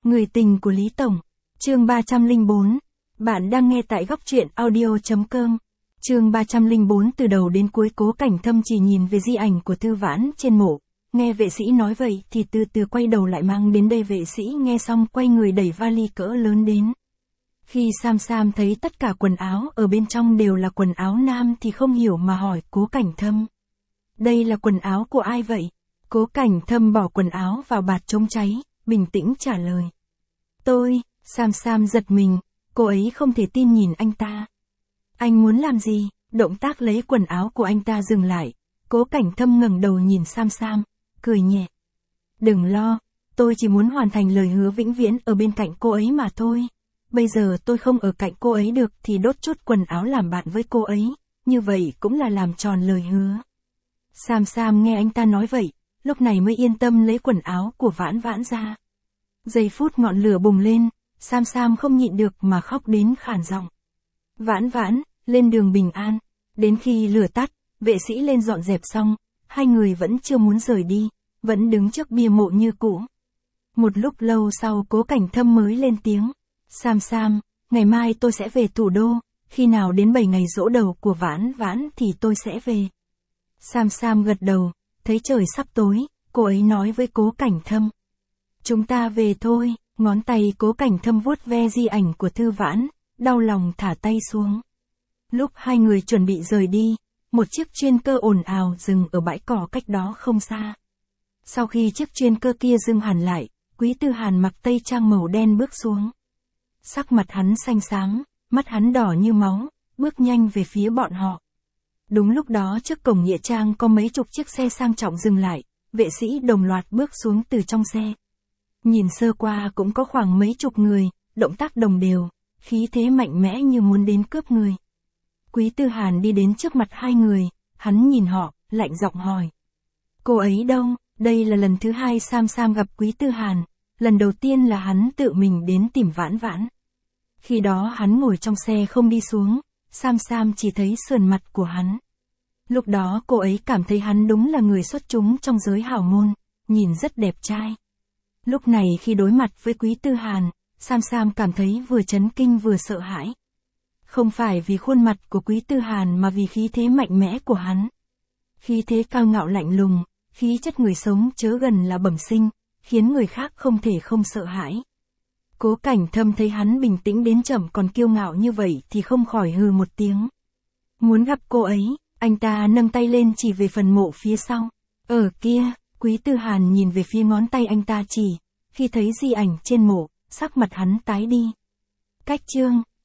Người tình của Lý Tổng. Chương 304. Bạn đang nghe tại góc truyện audio.com. Chương 304. Từ đầu đến cuối Cố Cảnh Thâm chỉ nhìn về di ảnh của Thư Vãn trên mộ. Nghe vệ sĩ nói vậy thì từ từ quay đầu lại mang đến đây. Vệ sĩ nghe xong quay người đẩy vali cỡ lớn đến. Khi Sam Sam thấy tất cả quần áo ở bên trong đều là quần áo nam thì không hiểu mà hỏi Cố Cảnh Thâm. Đây là quần áo của ai vậy? Cố Cảnh Thâm bỏ quần áo vào bạt chống cháy, bình tĩnh trả lời. Tôi. Sam Sam giật mình, cô ấy không thể tin nhìn anh ta. Anh muốn làm gì? Động tác lấy quần áo của anh ta dừng lại. Cố Cảnh Thâm ngẩng đầu nhìn Sam Sam, cười nhẹ. Đừng lo, tôi chỉ muốn hoàn thành lời hứa vĩnh viễn ở bên cạnh cô ấy mà thôi. Bây giờ tôi không ở cạnh cô ấy được thì đốt chút quần áo làm bạn với cô ấy, như vậy cũng là làm tròn lời hứa. Sam Sam nghe anh ta nói vậy, lúc này mới yên tâm lấy quần áo của Vãn Vãn ra. Giây phút ngọn lửa bùng lên, Sam Sam không nhịn được mà khóc đến khản giọng. Vãn Vãn, lên đường bình an. Đến khi lửa tắt, vệ sĩ lên dọn dẹp xong, hai người vẫn chưa muốn rời đi, vẫn đứng trước bia mộ như cũ. Một lúc lâu sau Cố Cảnh Thâm mới lên tiếng. Sam Sam, ngày mai tôi sẽ về thủ đô, khi nào đến 7 ngày giỗ đầu của Vãn Vãn thì tôi sẽ về. Sam Sam gật đầu, thấy trời sắp tối, cô ấy nói với Cố Cảnh Thâm. Chúng ta về thôi. Ngón tay Cố Cảnh Thâm vuốt ve di ảnh của Thư Vãn, đau lòng thả tay xuống. Lúc hai người chuẩn bị rời đi, một chiếc chuyên cơ ồn ào dừng ở bãi cỏ cách đó không xa. Sau khi chiếc chuyên cơ kia dừng hẳn lại, Quý Tư Hàn mặc tây trang màu đen bước xuống. Sắc mặt hắn xanh xám, mắt hắn đỏ như máu, bước nhanh về phía bọn họ. Đúng lúc đó trước cổng nghĩa trang có mấy chục chiếc xe sang trọng dừng lại, vệ sĩ đồng loạt bước xuống từ trong xe. Nhìn sơ qua cũng có khoảng mấy chục người, động tác đồng đều, khí thế mạnh mẽ như muốn đến cướp người. Quý Tư Hàn đi đến trước mặt hai người, hắn nhìn họ, lạnh giọng hỏi. Cô ấy đâu? Đây là lần thứ hai Sam Sam gặp Quý Tư Hàn, lần đầu tiên là hắn tự mình đến tìm Vãn Vãn. Khi đó hắn ngồi trong xe không đi xuống, Sam Sam chỉ thấy sườn mặt của hắn. Lúc đó cô ấy cảm thấy hắn đúng là người xuất chúng trong giới hào môn, nhìn rất đẹp trai. Lúc này khi đối mặt với Quý Tư Hàn, Sam Sam cảm thấy vừa chấn kinh vừa sợ hãi. Không phải vì khuôn mặt của Quý Tư Hàn mà vì khí thế mạnh mẽ của hắn. Khí thế cao ngạo lạnh lùng, khí chất người sống chớ gần là bẩm sinh, khiến người khác không thể không sợ hãi. Cố Cảnh Thâm thấy hắn bình tĩnh đến chậm còn kiêu ngạo như vậy thì không khỏi hừ một tiếng. Muốn gặp cô ấy, anh ta nâng tay lên chỉ về phần mộ phía sau. Ở kia. Quý Tư Hàn nhìn về phía ngón tay anh ta chỉ, khi thấy di ảnh trên mộ, sắc mặt hắn tái đi. Cách chương